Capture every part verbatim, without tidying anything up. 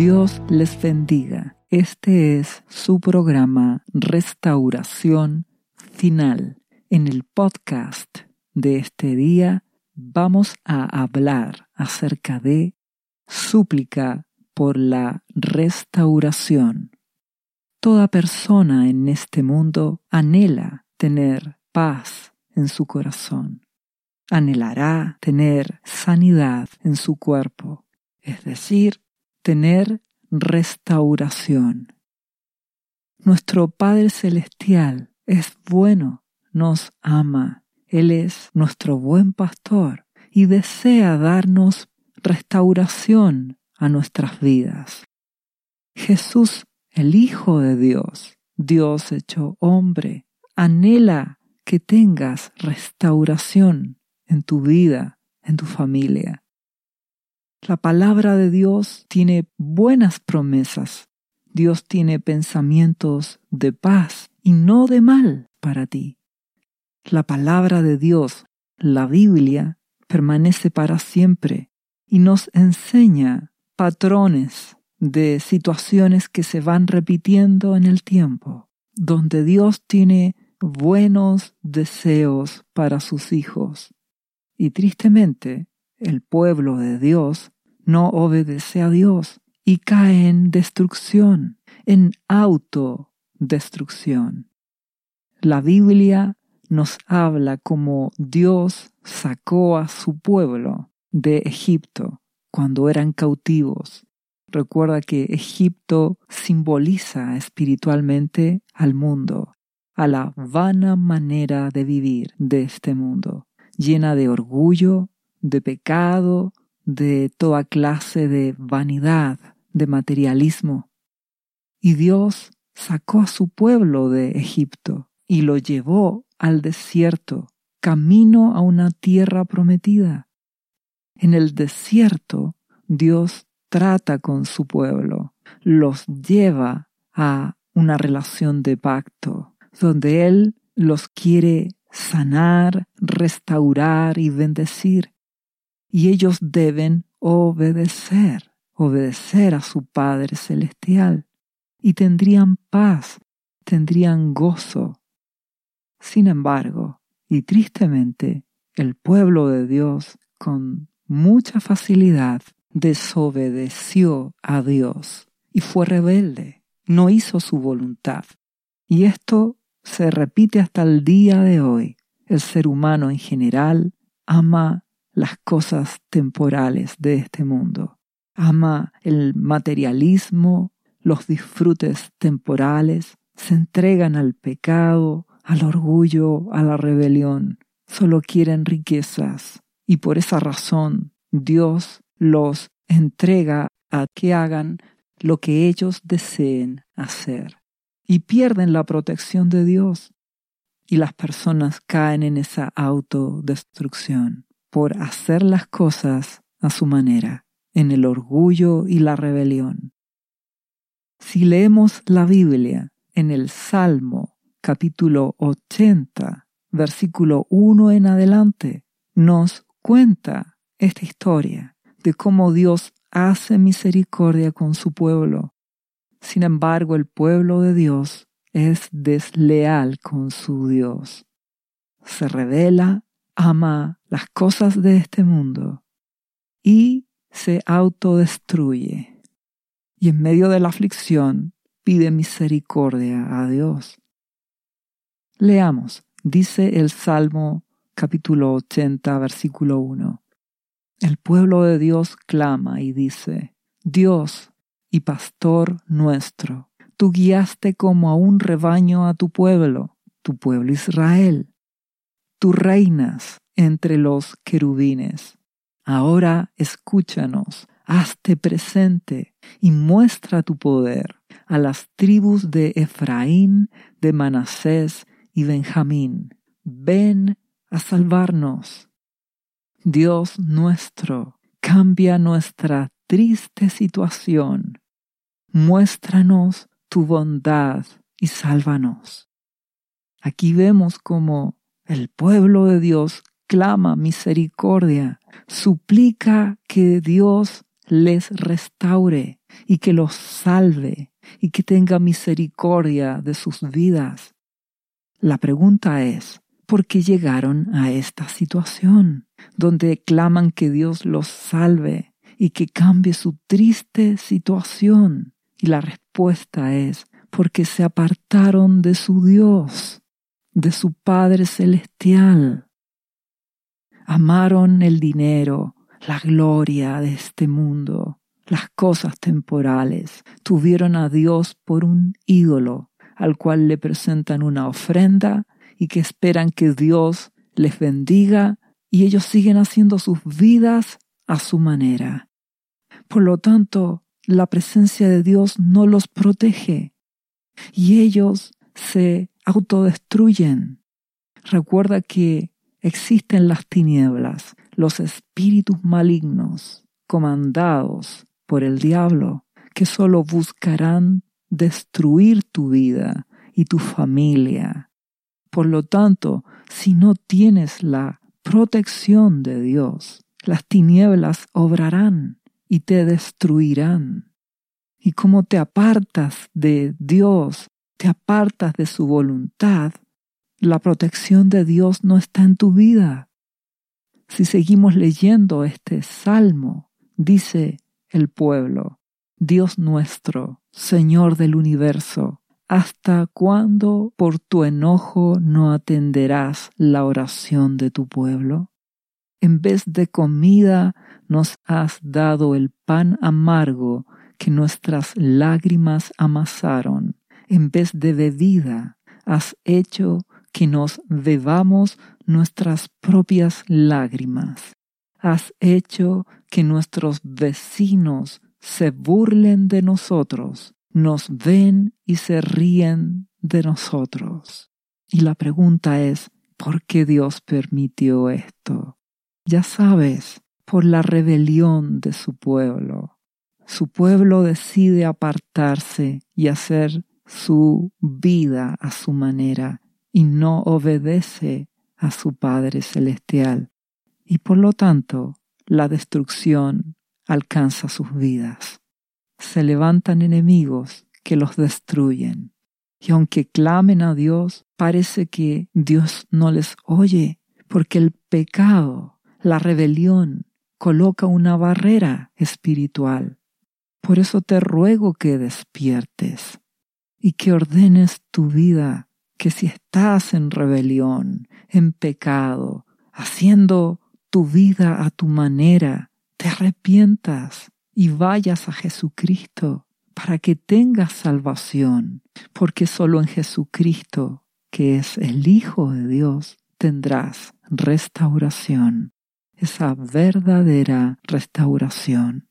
Dios les bendiga. Este es su programa Restauración Final. En el podcast de este día vamos a hablar acerca de súplica por la restauración. Toda persona en este mundo anhela tener paz en su corazón. Anhelará tener sanidad en su cuerpo, es decir, tener restauración. Nuestro Padre Celestial es bueno, nos ama. Él es nuestro buen pastor y desea darnos restauración a nuestras vidas. Jesús, el Hijo de Dios, Dios hecho hombre, anhela que tengas restauración en tu vida, en tu familia. La palabra de Dios tiene buenas promesas. Dios tiene pensamientos de paz y no de mal para ti. La palabra de Dios, la Biblia, permanece para siempre y nos enseña patrones de situaciones que se van repitiendo en el tiempo, donde Dios tiene buenos deseos para sus hijos. Y tristemente, el pueblo de Dios no obedece a Dios y cae en destrucción, en autodestrucción. La Biblia nos habla cómo Dios sacó a su pueblo de Egipto cuando eran cautivos. Recuerda que Egipto simboliza espiritualmente al mundo, a la vana manera de vivir de este mundo, llena de orgullo, de pecado, de toda clase de vanidad, de materialismo. Y Dios sacó a su pueblo de Egipto y lo llevó al desierto, camino a una tierra prometida. En el desierto, Dios trata con su pueblo, los lleva a una relación de pacto, donde Él los quiere sanar, restaurar y bendecir. Y ellos deben obedecer, obedecer a su Padre Celestial. Y tendrían paz, tendrían gozo. Sin embargo, y tristemente, el pueblo de Dios con mucha facilidad desobedeció a Dios y fue rebelde, no hizo su voluntad. Y esto se repite hasta el día de hoy. El ser humano en general ama las cosas temporales de este mundo. Ama el materialismo, los disfrutes temporales, se entregan al pecado, al orgullo, a la rebelión. Solo quieren riquezas y por esa razón Dios los entrega a que hagan lo que ellos deseen hacer y pierden la protección de Dios y las personas caen en esa autodestrucción por hacer las cosas a su manera, en el orgullo y la rebelión. Si leemos la Biblia en el Salmo capítulo ochenta, versículo uno en adelante, nos cuenta esta historia de cómo Dios hace misericordia con su pueblo. Sin embargo, el pueblo de Dios es desleal con su Dios. Se rebela, ama las cosas de este mundo y se autodestruye. Y en medio de la aflicción pide misericordia a Dios. Leamos, dice el Salmo capítulo ochenta, versículo uno. El pueblo de Dios clama y dice: Dios y pastor nuestro, tú guiaste como a un rebaño a tu pueblo, tu pueblo Israel. Tú reinas entre los querubines. Ahora escúchanos, hazte presente y muestra tu poder a las tribus de Efraín, de Manasés y Benjamín. Ven a salvarnos. Dios nuestro, cambia nuestra triste situación. Muéstranos tu bondad y sálvanos. Aquí vemos cómo el pueblo de Dios clama misericordia, suplica que Dios les restaure, y que los salve y que tenga misericordia de sus vidas. La pregunta es, ¿por qué llegaron a esta situación donde claman que Dios los salve y que cambie su triste situación? Y la respuesta es, porque se apartaron de su Dios, de su Padre Celestial. Amaron el dinero, la gloria de este mundo, las cosas temporales. Tuvieron a Dios por un ídolo, al cual le presentan una ofrenda y que esperan que Dios les bendiga, y ellos siguen haciendo sus vidas a su manera. Por lo tanto, la presencia de Dios no los protege y ellos se autodestruyen. Recuerda que existen las tinieblas, los espíritus malignos, comandados por el diablo, que solo buscarán destruir tu vida y tu familia. Por lo tanto, si no tienes la protección de Dios, las tinieblas obrarán y te destruirán. Y como te apartas de Dios, te apartas de su voluntad, la protección de Dios no está en tu vida. Si seguimos leyendo este salmo, dice el pueblo, Dios nuestro, Señor del universo, ¿hasta cuándo por tu enojo no atenderás la oración de tu pueblo? En vez de comida nos has dado el pan amargo que nuestras lágrimas amasaron. En vez de bebida has hecho que nos bebamos nuestras propias lágrimas. Has hecho que nuestros vecinos se burlen de nosotros, nos ven y se ríen de nosotros. Y la pregunta es, ¿por qué Dios permitió esto? Ya sabes, por la rebelión de su pueblo. Su pueblo decide apartarse y hacer su vida a su manera y no obedece a su Padre Celestial. Y por lo tanto, la destrucción alcanza sus vidas. Se levantan enemigos que los destruyen. Y aunque clamen a Dios, parece que Dios no les oye, porque el pecado, la rebelión, coloca una barrera espiritual. Por eso te ruego que despiertes y que ordenes tu vida, que si estás en rebelión, en pecado, haciendo tu vida a tu manera, te arrepientas y vayas a Jesucristo para que tengas salvación, porque solo en Jesucristo, que es el Hijo de Dios, tendrás restauración, esa verdadera restauración.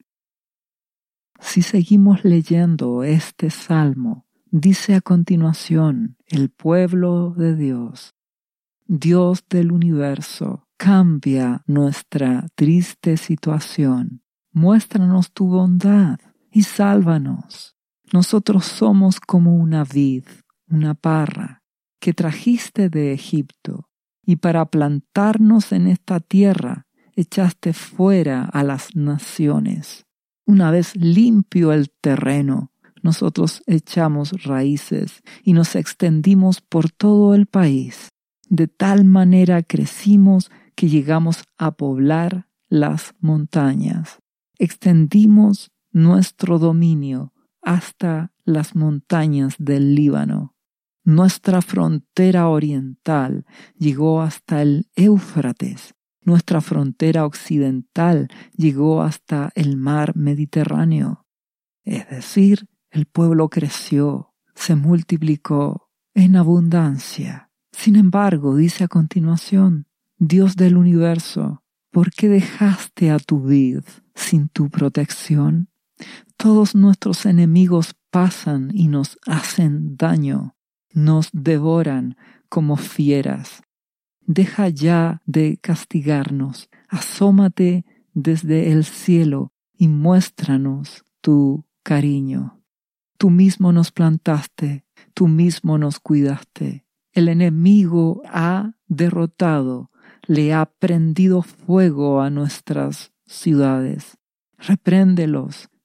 Si seguimos leyendo este salmo, dice a continuación, el pueblo de Dios, Dios del universo, cambia nuestra triste situación, muéstranos tu bondad y sálvanos. Nosotros somos como una vid, una parra, que trajiste de Egipto, y para plantarnos en esta tierra echaste fuera a las naciones. Una vez limpio el terreno, nosotros echamos raíces y nos extendimos por todo el país. De tal manera crecimos que llegamos a poblar las montañas. Extendimos nuestro dominio hasta las montañas del Líbano. Nuestra frontera oriental llegó hasta el Éufrates. Nuestra frontera occidental llegó hasta el mar Mediterráneo. Es decir, el pueblo creció, se multiplicó en abundancia. Sin embargo, dice a continuación, Dios del universo, ¿por qué dejaste a tu vid sin tu protección? Todos nuestros enemigos pasan y nos hacen daño, nos devoran como fieras. Deja ya de castigarnos, asómate desde el cielo y muéstranos tu cariño. Tú mismo nos plantaste, tú mismo nos cuidaste. El enemigo ha derrotado, le ha prendido fuego a nuestras ciudades. Repréndelos,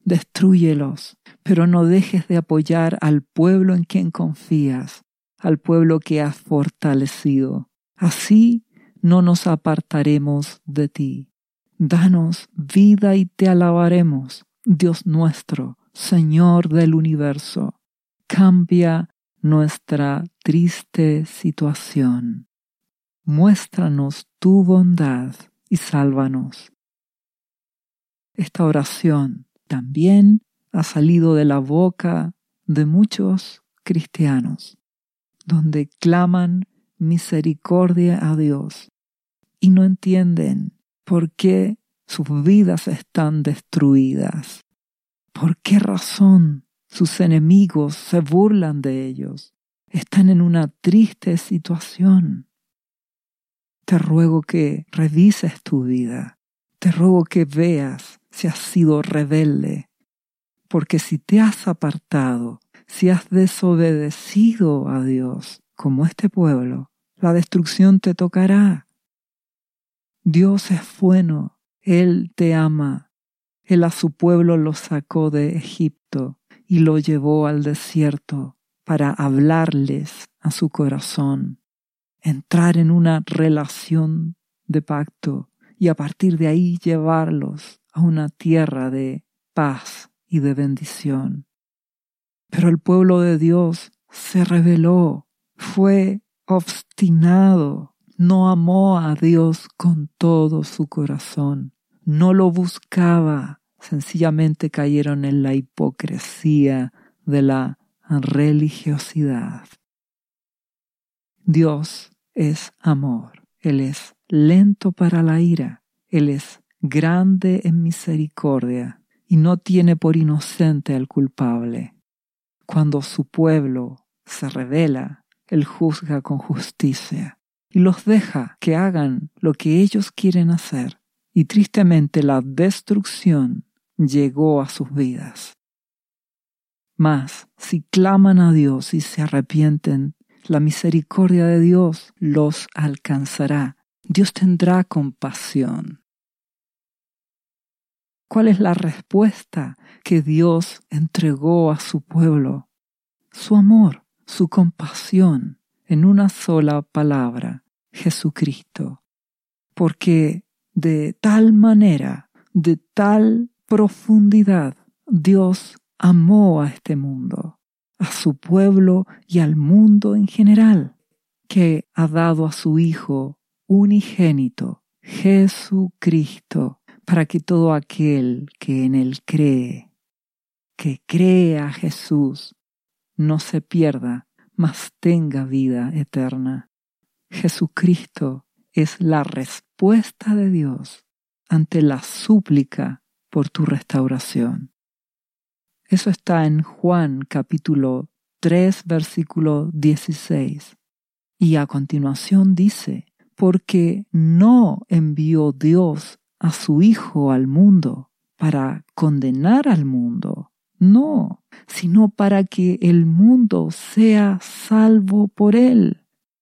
Destrúyelos, pero no dejes de apoyar al pueblo en quien confías, al pueblo que has fortalecido. Así no nos apartaremos de ti. Danos vida y te alabaremos, Dios nuestro, Señor del universo. Cambia nuestra triste situación. Muéstranos tu bondad y sálvanos. Esta oración también ha salido de la boca de muchos cristianos, donde claman misericordia a Dios y no entienden por qué sus vidas están destruidas, por qué razón sus enemigos se burlan de ellos, están en una triste situación. Te ruego que revises tu vida, te ruego que veas si has sido rebelde, porque si te has apartado, si has desobedecido a Dios, como este pueblo, la destrucción te tocará. Dios es bueno, Él te ama. Él a su pueblo lo sacó de Egipto y lo llevó al desierto para hablarles a su corazón, entrar en una relación de pacto y a partir de ahí llevarlos a una tierra de paz y de bendición. Pero el pueblo de Dios se rebeló, fue obstinado, no amó a Dios con todo su corazón, no lo buscaba, sencillamente cayeron en la hipocresía de la religiosidad. Dios es amor, Él es lento para la ira, Él es grande en misericordia y no tiene por inocente al culpable. Cuando su pueblo se rebela, Él juzga con justicia y los deja que hagan lo que ellos quieren hacer. Y tristemente la destrucción llegó a sus vidas. Mas si claman a Dios y se arrepienten, la misericordia de Dios los alcanzará. Dios tendrá compasión. ¿Cuál es la respuesta que Dios entregó a su pueblo? Su amor, su compasión, en una sola palabra, Jesucristo. Porque de tal manera, de tal profundidad, Dios amó a este mundo, a su pueblo y al mundo en general, que ha dado a su Hijo unigénito, Jesucristo, para que todo aquel que en Él cree, que cree a Jesús, no se pierda, mas tenga vida eterna. Jesucristo es la respuesta de Dios ante la súplica por tu restauración. Eso está en Juan capítulo tres, versículo dieciséis. Y a continuación dice, porque no envió Dios a su Hijo al mundo para condenar al mundo, no, sino para que el mundo sea salvo por él.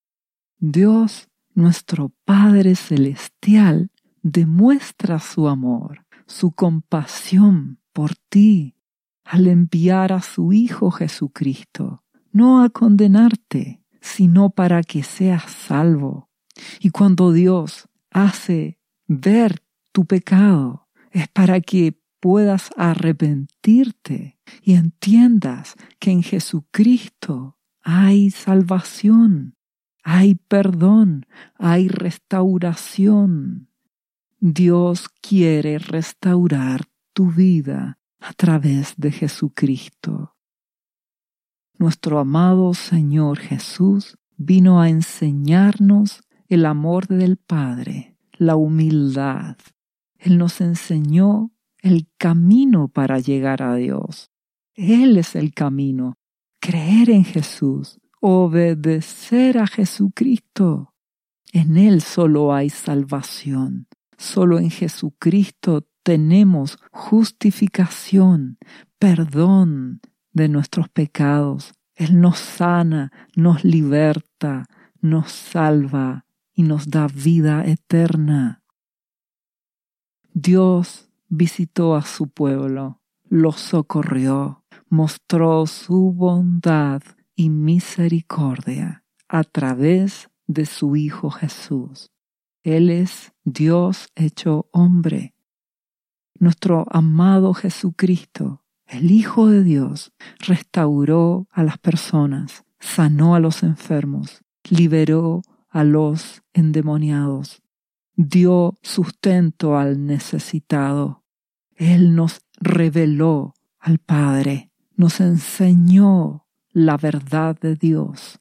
Dios, nuestro Padre Celestial, demuestra su amor, su compasión por ti, al enviar a su Hijo Jesucristo, no a condenarte, sino para que seas salvo. Y cuando Dios hace ver tu pecado, es para que puedas arrepentirte y entiendas que en Jesucristo hay salvación, hay perdón, hay restauración. Dios quiere restaurar tu vida a través de Jesucristo. Nuestro amado Señor Jesús vino a enseñarnos el amor del Padre, la humildad. Él nos enseñó el camino para llegar a Dios. Él es el camino. Creer en Jesús, obedecer a Jesucristo. En Él solo hay salvación. Solo en Jesucristo tenemos justificación, perdón de nuestros pecados. Él nos sana, nos liberta, nos salva y nos da vida eterna. Dios visitó a su pueblo los socorrió, mostró su bondad y misericordia a través de su Hijo Jesús. Él es Dios hecho hombre. Nuestro amado Jesucristo, el Hijo de Dios, restauró a las personas, sanó a los enfermos, liberó a los endemoniados, dio sustento al necesitado. Él nos reveló al Padre, nos enseñó la verdad de Dios.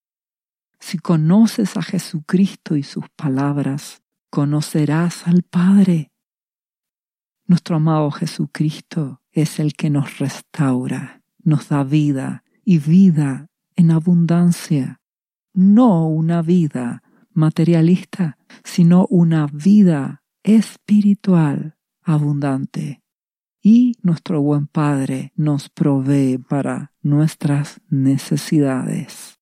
Si conoces a Jesucristo y sus palabras, conocerás al Padre. Nuestro amado Jesucristo es el que nos restaura, nos da vida y vida en abundancia. No una vida materialista, sino una vida espiritual abundante. Y nuestro buen Padre nos provee para nuestras necesidades.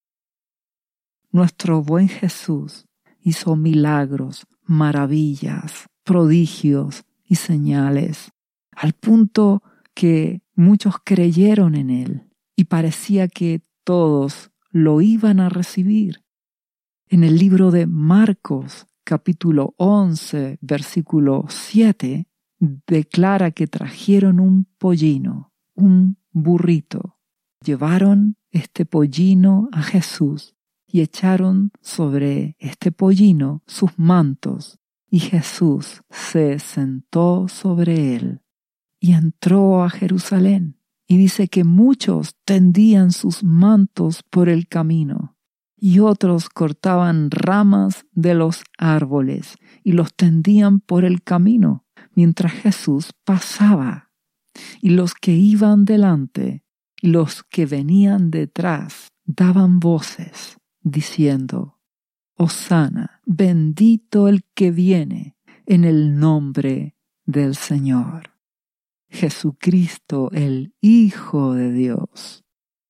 Nuestro buen Jesús hizo milagros, maravillas, prodigios y señales, al punto que muchos creyeron en Él y parecía que todos lo iban a recibir. En el libro de Marcos, capítulo once, versículo siete, declara que trajeron un pollino, un burrito. Llevaron este pollino a Jesús y echaron sobre este pollino sus mantos, y Jesús se sentó sobre él y entró a Jerusalén. Y dice que muchos tendían sus mantos por el camino, y otros cortaban ramas de los árboles y los tendían por el camino mientras Jesús pasaba. Y los que iban delante y los que venían detrás daban voces, diciendo: Hosana, bendito el que viene en el nombre del Señor. Jesucristo, el Hijo de Dios.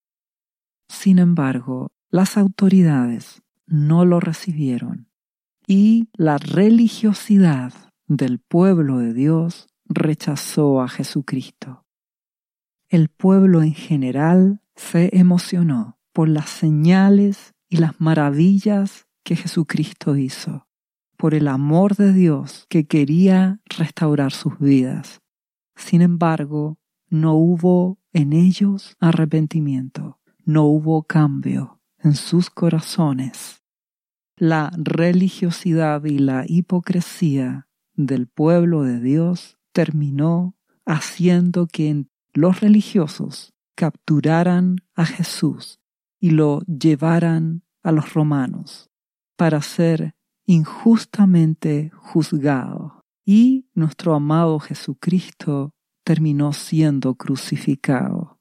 Sin embargo, las autoridades no lo recibieron y la religiosidad del pueblo de Dios rechazó a Jesucristo. El pueblo en general se emocionó por las señales y las maravillas que Jesucristo hizo, por el amor de Dios que quería restaurar sus vidas. Sin embargo, no hubo en ellos arrepentimiento, no hubo cambio en sus corazones. La religiosidad y la hipocresía del pueblo de Dios terminó haciendo que los religiosos capturaran a Jesús y lo llevaran a los romanos para ser injustamente juzgado. Y nuestro amado Jesucristo terminó siendo crucificado.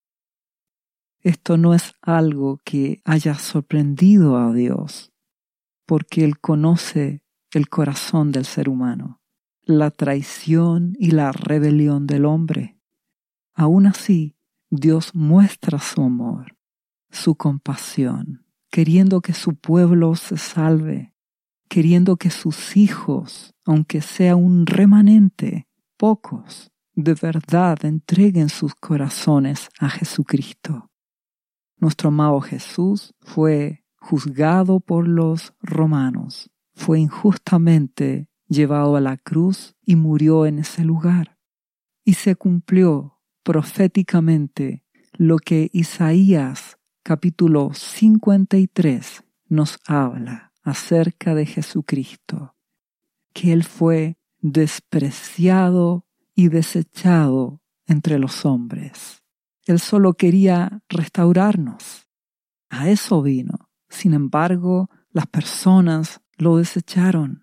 Esto no es algo que haya sorprendido a Dios, porque Él conoce el corazón del ser humano, la traición y la rebelión del hombre. Aún así, Dios muestra su amor, su compasión, queriendo que su pueblo se salve, queriendo que sus hijos, aunque sea un remanente, pocos, de verdad entreguen sus corazones a Jesucristo. Nuestro amado Jesús fue juzgado por los romanos, fue injustamente llevado a la cruz y murió en ese lugar. Y se cumplió proféticamente lo que Isaías capítulo cincuenta y tres nos habla acerca de Jesucristo, que Él fue despreciado y desechado entre los hombres. Él solo quería restaurarnos. A eso vino. Sin embargo, las personas lo desecharon.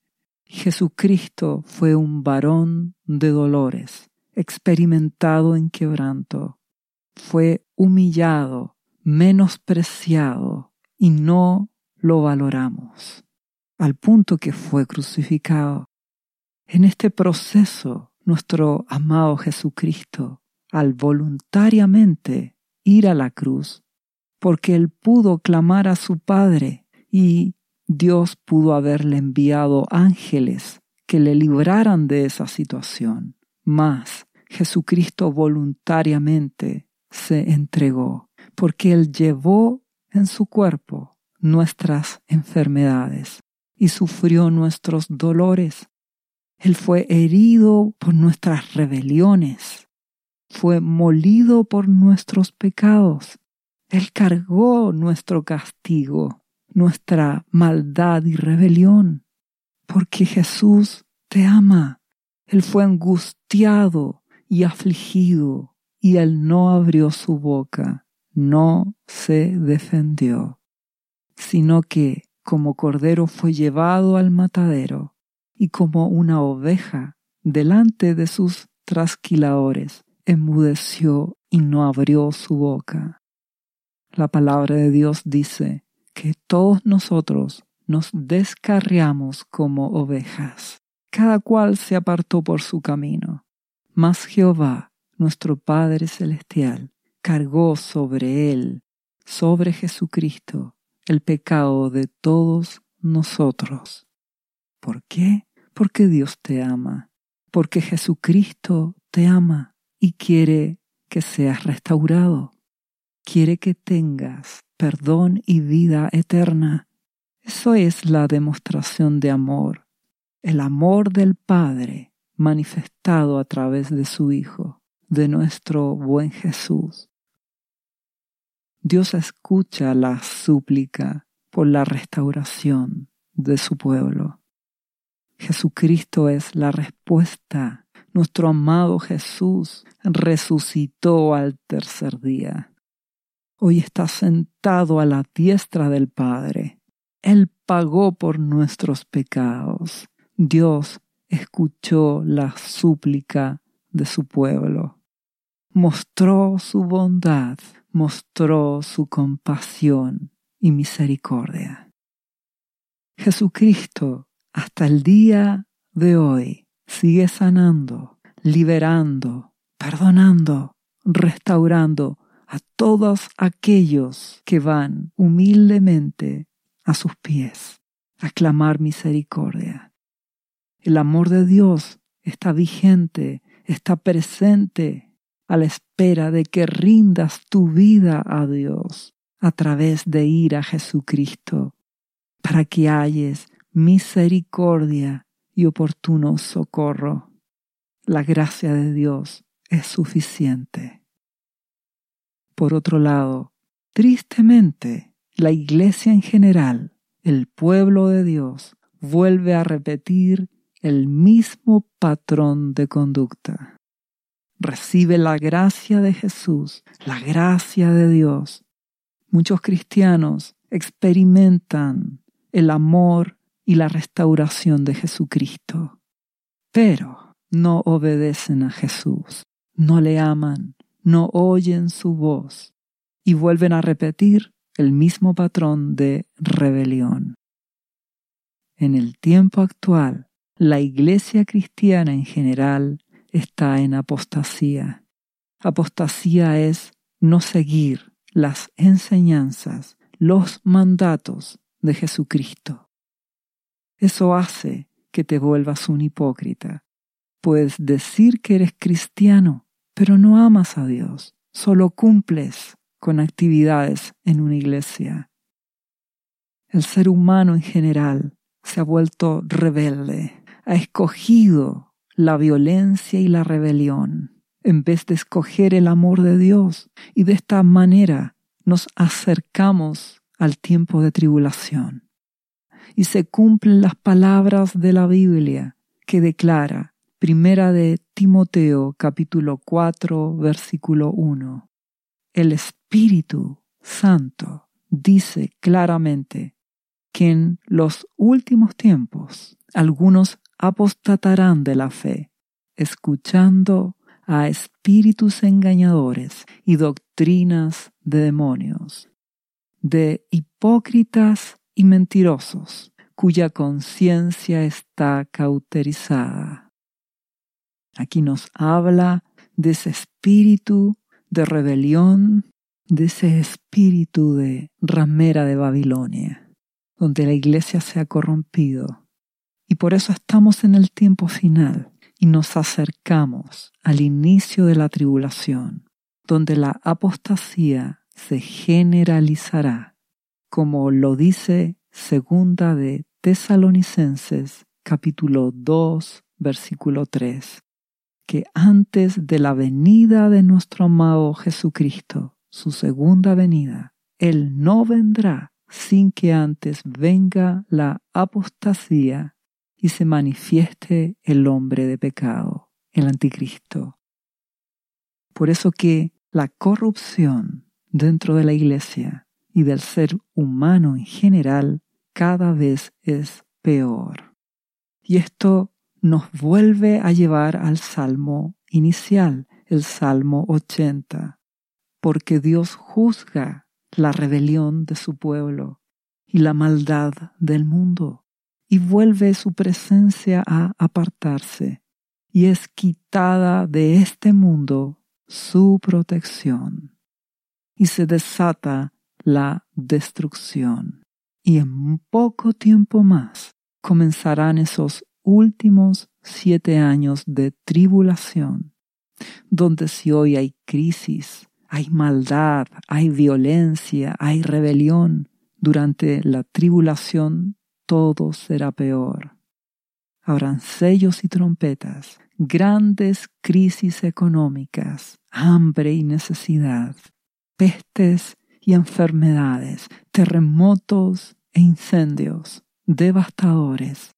Jesucristo fue un varón de dolores, experimentado en quebranto. Fue humillado, menospreciado, y no lo valoramos, al punto que fue crucificado. En este proceso, nuestro amado Jesucristo, al voluntariamente ir a la cruz, porque Él pudo clamar a su Padre y Dios pudo haberle enviado ángeles que le libraran de esa situación, mas Jesucristo voluntariamente se entregó, porque Él llevó en su cuerpo nuestras enfermedades y sufrió nuestros dolores. Él fue herido por nuestras rebeliones, fue molido por nuestros pecados. Él cargó nuestro castigo, nuestra maldad y rebelión, porque Jesús te ama. Él fue angustiado y afligido, y Él no abrió su boca, no se defendió, sino que como cordero fue llevado al matadero, y como una oveja delante de sus trasquiladores, enmudeció y no abrió su boca. La palabra de Dios dice que todos nosotros nos descarriamos como ovejas. Cada cual se apartó por su camino. Mas Jehová, nuestro Padre Celestial, cargó sobre él, sobre Jesucristo, el pecado de todos nosotros. ¿Por qué? Porque Dios te ama, porque Jesucristo te ama y quiere que seas restaurado. Quiere que tengas perdón y vida eterna. Eso es la demostración de amor, el amor del Padre manifestado a través de su Hijo, de nuestro buen Jesús. Dios escucha la súplica por la restauración de su pueblo. Jesucristo es la respuesta. Nuestro amado Jesús resucitó al tercer día. Hoy está sentado a la diestra del Padre. Él pagó por nuestros pecados. Dios escuchó la súplica de su pueblo. Mostró su bondad, mostró su compasión y misericordia. Jesucristo, hasta el día de hoy, sigue sanando, liberando, perdonando, restaurando a todos aquellos que van humildemente a sus pies a clamar misericordia. El amor de Dios está vigente, está presente a la espera de que rindas tu vida a Dios a través de ir a Jesucristo para que halles misericordia y oportuno socorro. La gracia de Dios es suficiente. Por otro lado, tristemente, la iglesia en general, el pueblo de Dios, vuelve a repetir el mismo patrón de conducta. Recibe la gracia de Jesús, la gracia de Dios. Muchos cristianos experimentan el amor y la restauración de Jesucristo, pero no obedecen a Jesús, no le aman, no oyen su voz y vuelven a repetir el mismo patrón de rebelión. En el tiempo actual, la iglesia cristiana en general está en apostasía. Apostasía es no seguir las enseñanzas, los mandatos de Jesucristo. Eso hace que te vuelvas un hipócrita. Puedes decir que eres cristiano, pero no amas a Dios, solo cumples con actividades en una iglesia. El ser humano en general se ha vuelto rebelde, ha escogido la violencia y la rebelión en vez de escoger el amor de Dios, y de esta manera nos acercamos al tiempo de tribulación. Y se cumplen las palabras de la Biblia que declara, Primera de Timoteo capítulo cuatro versículo uno. El Espíritu Santo dice claramente que en los últimos tiempos algunos apostatarán de la fe, escuchando a espíritus engañadores y doctrinas de demonios, de hipócritas y mentirosos, cuya conciencia está cauterizada. Aquí nos habla de ese espíritu de rebelión, de ese espíritu de ramera de Babilonia, donde la iglesia se ha corrompido. Y por eso estamos en el tiempo final. y nos acercamos al inicio de la tribulación, donde la apostasía se generalizará, como lo dice Segunda de Tesalonicenses capítulo dos, versículo tres, que antes de la venida de nuestro amado Jesucristo, su segunda venida, Él no vendrá sin que antes venga la apostasía y se manifieste el hombre de pecado, el anticristo. Por eso que la corrupción dentro de la iglesia y del ser humano en general cada vez es peor. Y esto nos vuelve a llevar al salmo inicial, el Salmo ochenta, porque Dios juzga la rebelión de su pueblo y la maldad del mundo, y vuelve su presencia a apartarse, y es quitada de este mundo su protección, y se desata la destrucción. Y en poco tiempo más comenzarán esos últimos siete años de tribulación, donde si hoy hay crisis, hay maldad, hay violencia, hay rebelión, durante la tribulación todo será peor. Habrán sellos y trompetas, grandes crisis económicas, hambre y necesidad, pestes y enfermedades, terremotos e incendios devastadores.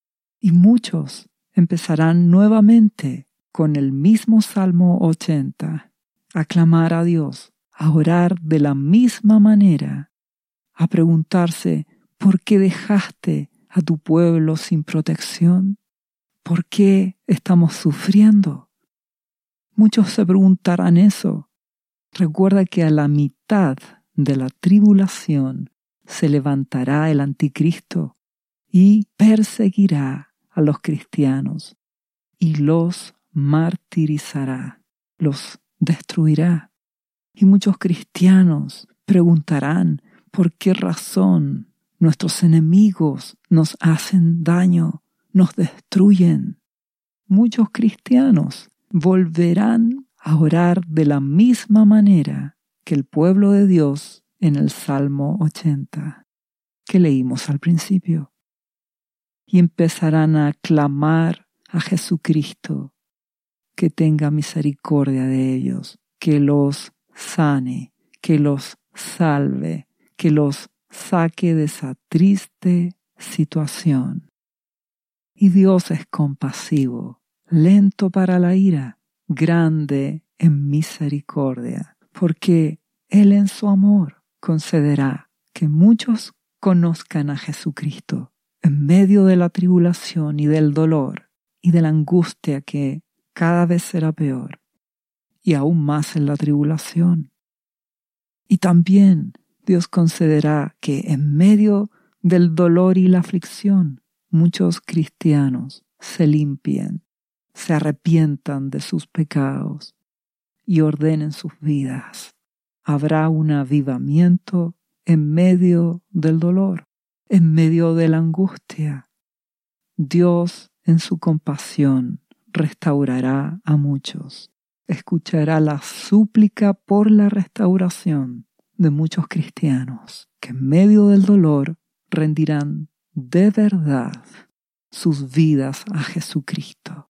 Y muchos empezarán nuevamente con el mismo Salmo ochenta, a clamar a Dios, a orar de la misma manera, a preguntarse, ¿por qué dejaste a tu pueblo sin protección? ¿Por qué estamos sufriendo? Muchos se preguntarán eso. Recuerda que a la mitad de la tribulación se levantará el anticristo y perseguirá a los cristianos y los martirizará, los destruirá. Y muchos cristianos preguntarán por qué razón nuestros enemigos nos hacen daño, nos destruyen. Muchos cristianos volverán a orar de la misma manera que el pueblo de Dios en el Salmo ochenta, que leímos al principio. Y empezarán a clamar a Jesucristo que tenga misericordia de ellos, que los sane, que los salve, que los saque de esa triste situación. Y Dios es compasivo, lento para la ira, grande en misericordia, porque Él en su amor concederá que muchos conozcan a Jesucristo en medio de la tribulación y del dolor y de la angustia que cada vez será peor, y aún más en la tribulación. Y también Dios concederá que en medio del dolor y la aflicción muchos cristianos se limpien, se arrepientan de sus pecados y ordenen sus vidas. Habrá un avivamiento en medio del dolor, en medio de la angustia. Dios en su compasión restaurará a muchos. Escuchará la súplica por la restauración de muchos cristianos que en medio del dolor rendirán de verdad sus vidas a Jesucristo.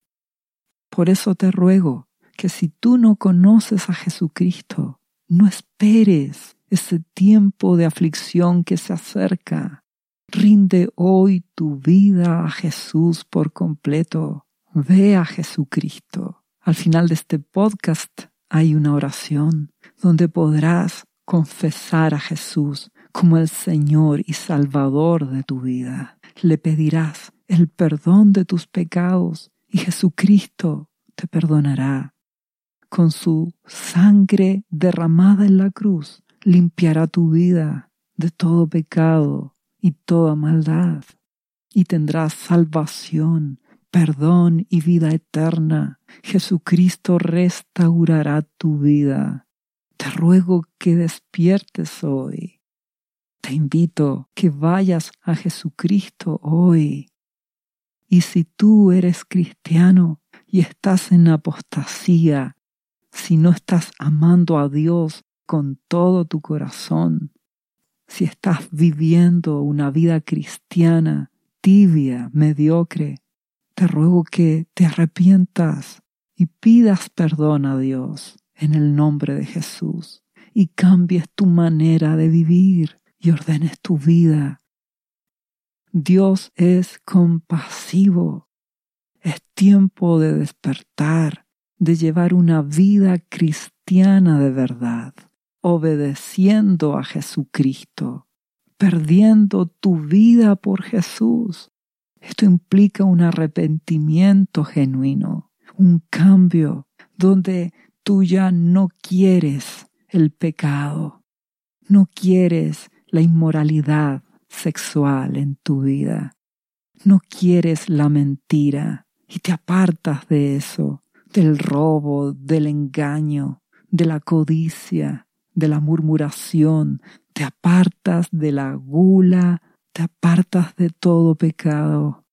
Por eso te ruego que si tú no conoces a Jesucristo, no esperes ese tiempo de aflicción que se acerca. Rinde hoy tu vida a Jesús por completo. Ve a Jesucristo. Al final de este podcast hay una oración donde podrás confesar a Jesús como el Señor y Salvador de tu vida. Le pedirás el perdón de tus pecados y Jesucristo te perdonará. Con su sangre derramada en la cruz limpiará tu vida de todo pecado y toda maldad, y tendrás salvación, perdón y vida eterna. Jesucristo restaurará tu vida. Te ruego que despiertes hoy. Te invito que vayas a Jesucristo hoy. Y si tú eres cristiano y estás en apostasía, si no estás amando a Dios con todo tu corazón, si estás viviendo una vida cristiana tibia, mediocre, te ruego que te arrepientas y pidas perdón a Dios en el nombre de Jesús y cambies tu manera de vivir y ordenes tu vida. Dios es compasivo. Es tiempo de despertar, de llevar una vida cristiana de verdad, obedeciendo a Jesucristo, perdiendo tu vida por Jesús. Esto implica un arrepentimiento genuino, un cambio donde tú ya no quieres el pecado, no quieres la inmoralidad sexual en tu vida, no quieres la mentira y te apartas de eso, del robo, del engaño, de la codicia, de la murmuración, te apartas de la gula, te apartas de todo pecado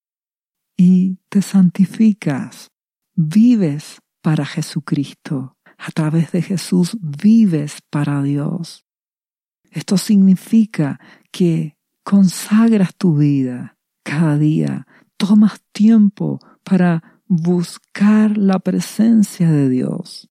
y te santificas, vives para Jesucristo. A través de Jesús vives para Dios. Esto significa que consagras tu vida cada día, tomas tiempo para buscar la presencia de Dios,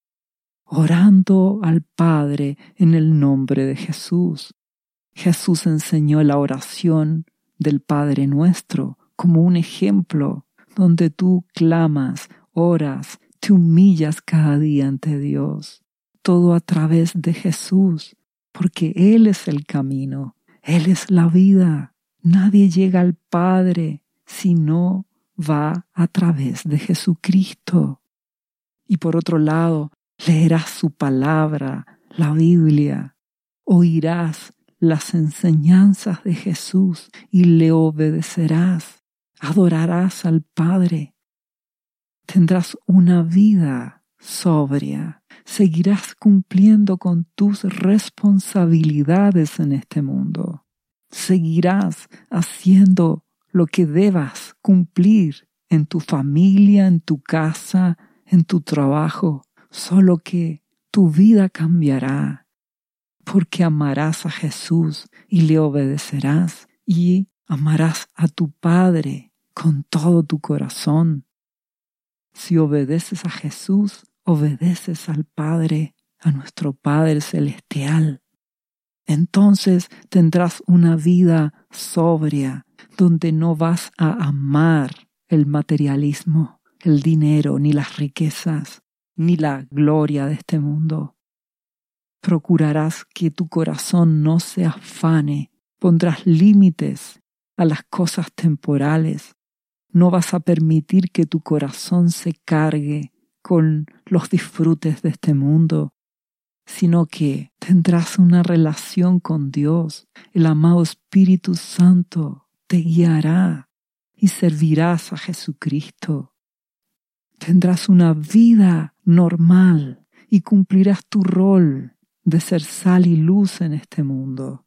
orando al Padre en el nombre de Jesús. Jesús enseñó la oración del Padre Nuestro como un ejemplo donde tú clamas, oras, te humillas cada día ante Dios. Todo a través de Jesús, porque Él es el camino, Él es la vida. Nadie llega al Padre si no va a través de Jesucristo. Y por otro lado, leerás su palabra, la Biblia, oirás las enseñanzas de Jesús y le obedecerás, adorarás al Padre. Tendrás una vida sobria, seguirás cumpliendo con tus responsabilidades en este mundo. Seguirás haciendo lo que debas cumplir en tu familia, en tu casa, en tu trabajo, solo que tu vida cambiará, porque amarás a Jesús y le obedecerás y amarás a tu Padre con todo tu corazón. Si obedeces a Jesús, obedeces al Padre, a nuestro Padre Celestial. Entonces tendrás una vida sobria, donde no vas a amar el materialismo, el dinero, ni las riquezas, ni la gloria de este mundo. Procurarás que tu corazón no se afane, pondrás límites a las cosas temporales. No vas a permitir que tu corazón se cargue con los disfrutes de este mundo, sino que tendrás una relación con Dios. El amado Espíritu Santo te guiará y servirás a Jesucristo. Tendrás una vida normal y cumplirás tu rol de ser sal y luz en este mundo.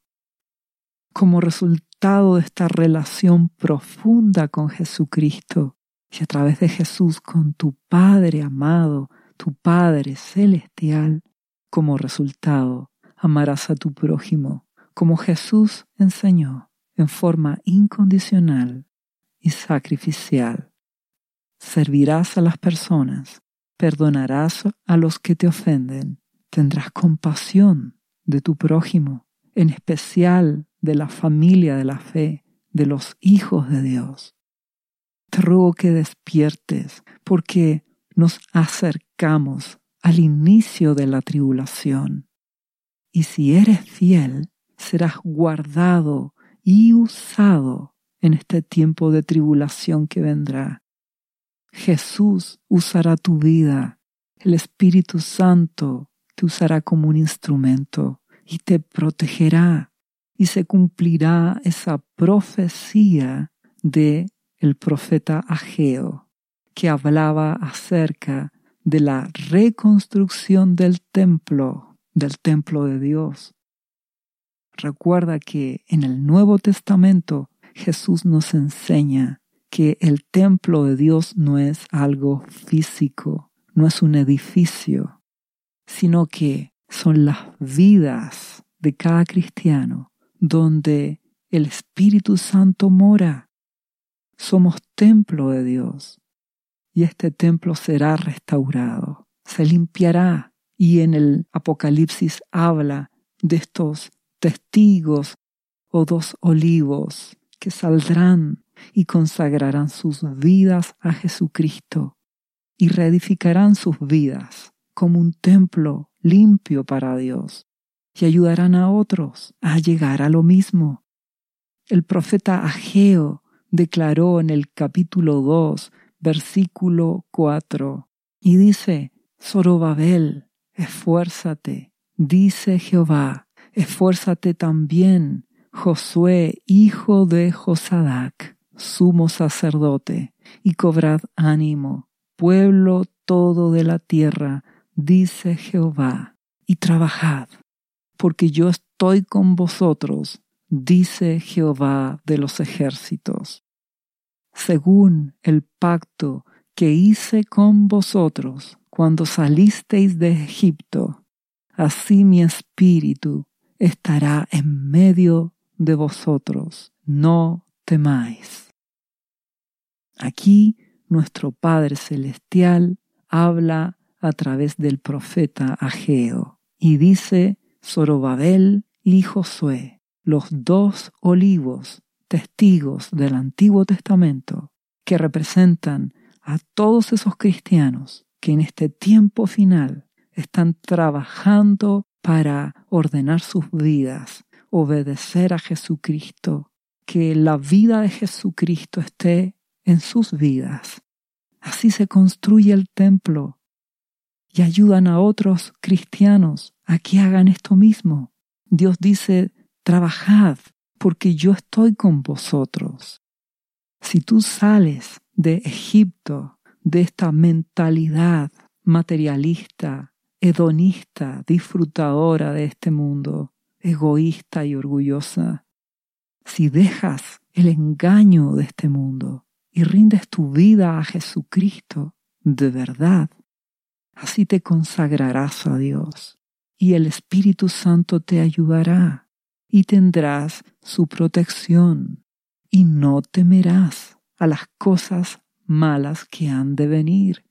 Como resultado de esta relación profunda con Jesucristo y a través de Jesús con tu Padre amado, tu Padre celestial, como resultado amarás a tu prójimo como Jesús enseñó, en forma incondicional y sacrificial. Servirás a las personas, perdonarás a los que te ofenden, tendrás compasión de tu prójimo, en especial de la familia de la fe, de los hijos de Dios. Te ruego que despiertes, porque nos acercamos al inicio de la tribulación. Y si eres fiel, serás guardado y usado en este tiempo de tribulación que vendrá. Jesús usará tu vida, el Espíritu Santo te usará como un instrumento y te protegerá, y se cumplirá esa profecía de el profeta Ageo, que hablaba acerca de la reconstrucción del templo, del templo de Dios. Recuerda que en el Nuevo Testamento Jesús nos enseña que el templo de Dios no es algo físico, no es un edificio, sino que son las vidas de cada cristiano donde el Espíritu Santo mora. Somos templo de Dios y este templo será restaurado, se limpiará. Y en el Apocalipsis habla de estos testigos o dos olivos que saldrán y consagrarán sus vidas a Jesucristo y reedificarán sus vidas como un templo limpio para Dios y ayudarán a otros a llegar a lo mismo. El profeta Ageo declaró en el capítulo dos, versículo cuatro, y dice: Zorobabel, esfuérzate, dice Jehová, esfuérzate también, Josué, hijo de Josadac, sumo sacerdote, y cobrad ánimo, pueblo todo de la tierra, dice Jehová, y trabajad, porque yo estoy con vosotros, dice Jehová de los ejércitos. Según el pacto que hice con vosotros cuando salisteis de Egipto, así mi espíritu estará en medio de vosotros. No temáis. Aquí nuestro Padre Celestial habla a través del profeta Ageo y dice: Zorobabel y Josué, los dos olivos, testigos del Antiguo Testamento, que representan a todos esos cristianos que en este tiempo final están trabajando para ordenar sus vidas, obedecer a Jesucristo, que la vida de Jesucristo esté en sus vidas. Así se construye el templo y ayudan a otros cristianos a que hagan esto mismo. Dios dice: trabajad, porque yo estoy con vosotros. Si tú sales de Egipto, de esta mentalidad materialista, hedonista, disfrutadora de este mundo, egoísta y orgullosa, si dejas el engaño de este mundo y rindes tu vida a Jesucristo de verdad, así te consagrarás a Dios y el Espíritu Santo te ayudará y tendrás su protección y no temerás a las cosas malas que han de venir.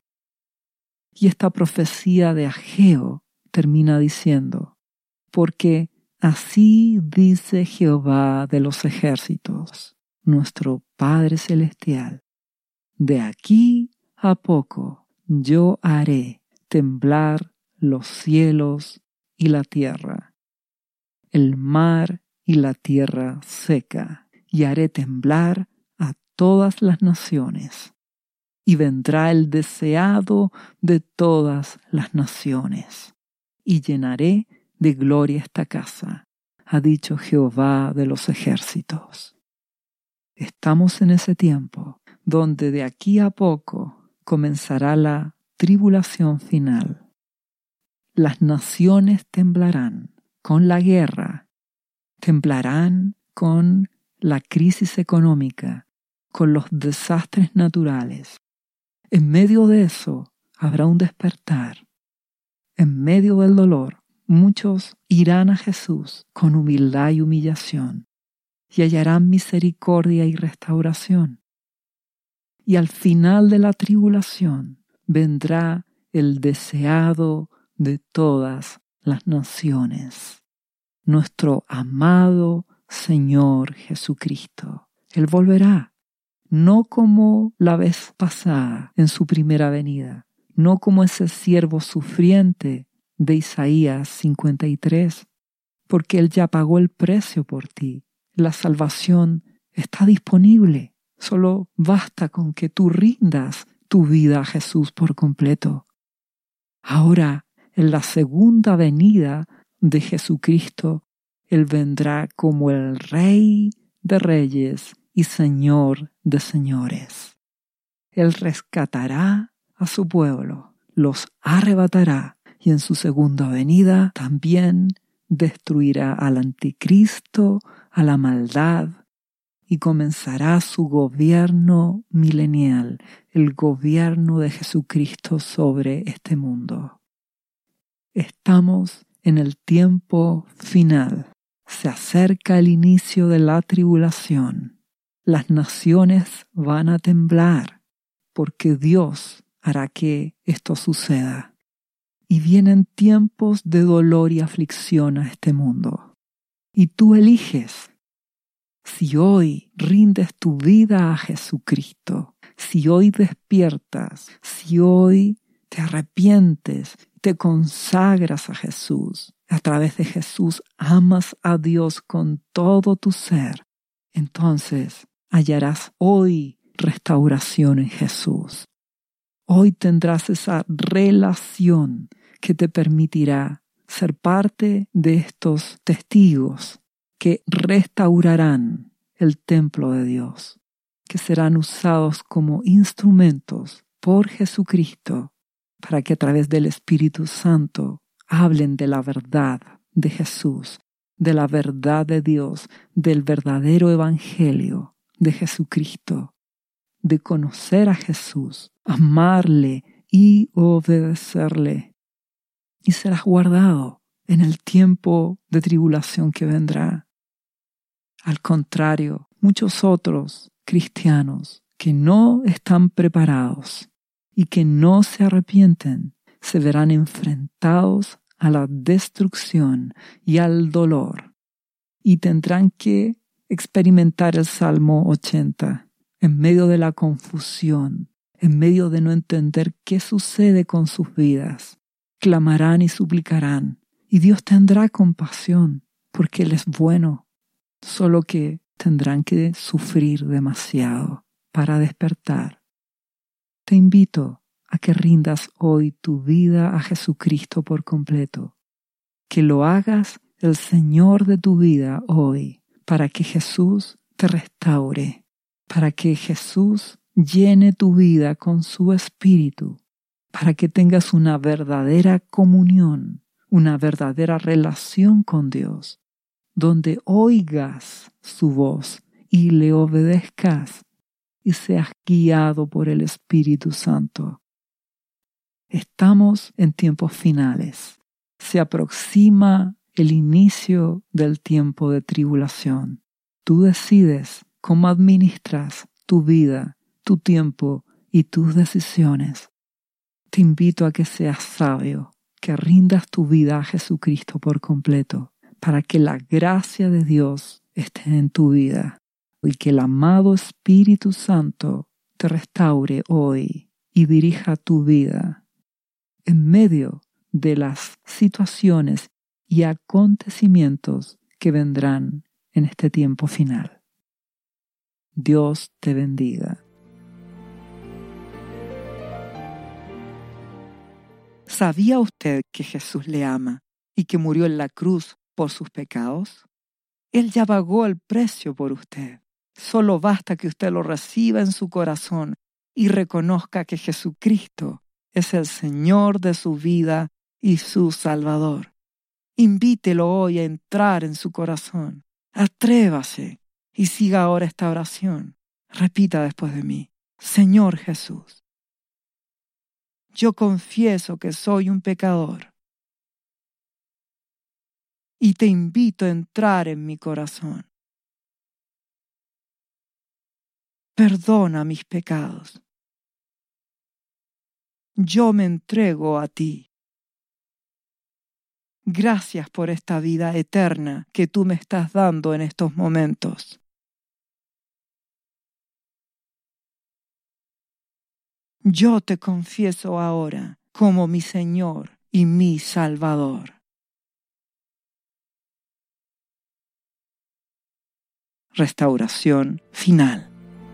Y esta profecía de Ageo termina diciendo: porque así dice Jehová de los ejércitos, nuestro Padre Celestial, de aquí a poco yo haré temblar los cielos y la tierra, el mar y la tierra seca, y haré temblar a todas las naciones, y vendrá el deseado de todas las naciones, y llenaré de gloria esta casa, ha dicho Jehová de los ejércitos. Estamos en ese tiempo donde de aquí a poco comenzará la tribulación final. Las naciones temblarán con la guerra, temblarán con la crisis económica, con los desastres naturales. En medio de eso habrá un despertar. En medio del dolor, muchos irán a Jesús con humildad y humillación y hallarán misericordia y restauración. Y al final de la tribulación vendrá el deseado de todas las naciones, nuestro amado Señor Jesucristo. Él volverá, no como la vez pasada en su primera venida, no como ese siervo sufriente de Isaías cincuenta y tres, porque Él ya pagó el precio por ti. La salvación está disponible. Solo basta con que tú rindas tu vida a Jesús por completo. Ahora, en la segunda venida de Jesucristo, Él vendrá como el Rey de reyes y Señor de señores. Él rescatará a su pueblo, los arrebatará y en su segunda venida también destruirá al anticristo, a la maldad y comenzará su gobierno milenial, el gobierno de Jesucristo sobre este mundo. Estamos en el tiempo final. Se acerca el inicio de la tribulación. Las naciones van a temblar porque Dios hará que esto suceda. Y vienen tiempos de dolor y aflicción a este mundo. Y tú eliges. Si hoy rindes tu vida a Jesucristo, si hoy despiertas, si hoy te arrepientes, te consagras a Jesús, a través de Jesús amas a Dios con todo tu ser, entonces hallarás hoy restauración en Jesús. Hoy tendrás esa relación que te permitirá ser parte de estos testigos que restaurarán el templo de Dios, que serán usados como instrumentos por Jesucristo para que a través del Espíritu Santo hablen de la verdad de Jesús, de la verdad de Dios, del verdadero evangelio de Jesucristo, de conocer a Jesús, amarle y obedecerle. Y serás guardado en el tiempo de tribulación que vendrá. Al contrario, muchos otros cristianos que no están preparados y que no se arrepienten se verán enfrentados a la destrucción y al dolor y tendrán que experimentar el Salmo ochenta en medio de la confusión, en medio de no entender qué sucede con sus vidas. Clamarán y suplicarán y Dios tendrá compasión porque Él es bueno. Solo que tendrán que sufrir demasiado para despertar. Te invito a que rindas hoy tu vida a Jesucristo por completo. Que lo hagas el Señor de tu vida hoy para que Jesús te restaure, para que Jesús llene tu vida con su Espíritu, para que tengas una verdadera comunión, una verdadera relación con Dios, donde oigas su voz y le obedezcas y seas guiado por el Espíritu Santo. Estamos en tiempos finales. Se aproxima el inicio del tiempo de tribulación. Tú decides cómo administras tu vida, tu tiempo y tus decisiones. Te invito a que seas sabio, que rindas tu vida a Jesucristo por completo, para que la gracia de Dios esté en tu vida y que el amado Espíritu Santo te restaure hoy y dirija tu vida en medio de las situaciones y acontecimientos que vendrán en este tiempo final. Dios te bendiga. ¿Sabía usted que Jesús le ama y que murió en la cruz por sus pecados? Él ya pagó el precio por usted. Solo basta que usted lo reciba en su corazón y reconozca que Jesucristo es el Señor de su vida y su Salvador. Invítelo hoy a entrar en su corazón. Atrévase y siga ahora esta oración. Repita después de mí: Señor Jesús, yo confieso que soy un pecador y te invito a entrar en mi corazón. Perdona mis pecados. Yo me entrego a ti. Gracias por esta vida eterna que tú me estás dando en estos momentos. Yo te confieso ahora como mi Señor y mi Salvador. Restauración final.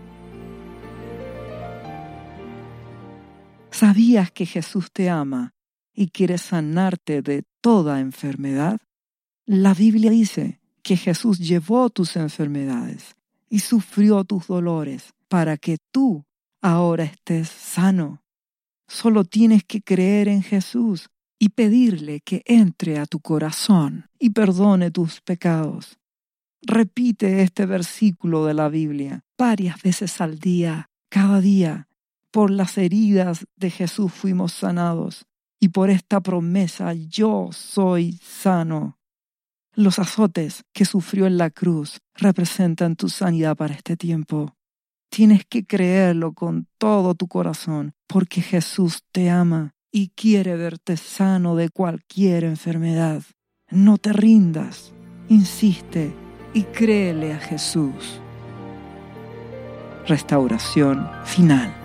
¿Sabías que Jesús te ama y quiere sanarte de toda enfermedad? La Biblia dice que Jesús llevó tus enfermedades y sufrió tus dolores para que tú ahora estés sano. Solo tienes que creer en Jesús y pedirle que entre a tu corazón y perdone tus pecados. Repite este versículo de la Biblia varias veces al día, cada día. Por las heridas de Jesús fuimos sanados y por esta promesa yo soy sano. Los azotes que sufrió en la cruz representan tu sanidad para este tiempo. Tienes que creerlo con todo tu corazón porque Jesús te ama y quiere verte sano de cualquier enfermedad. No te rindas, insiste y créele a Jesús. Restauración final.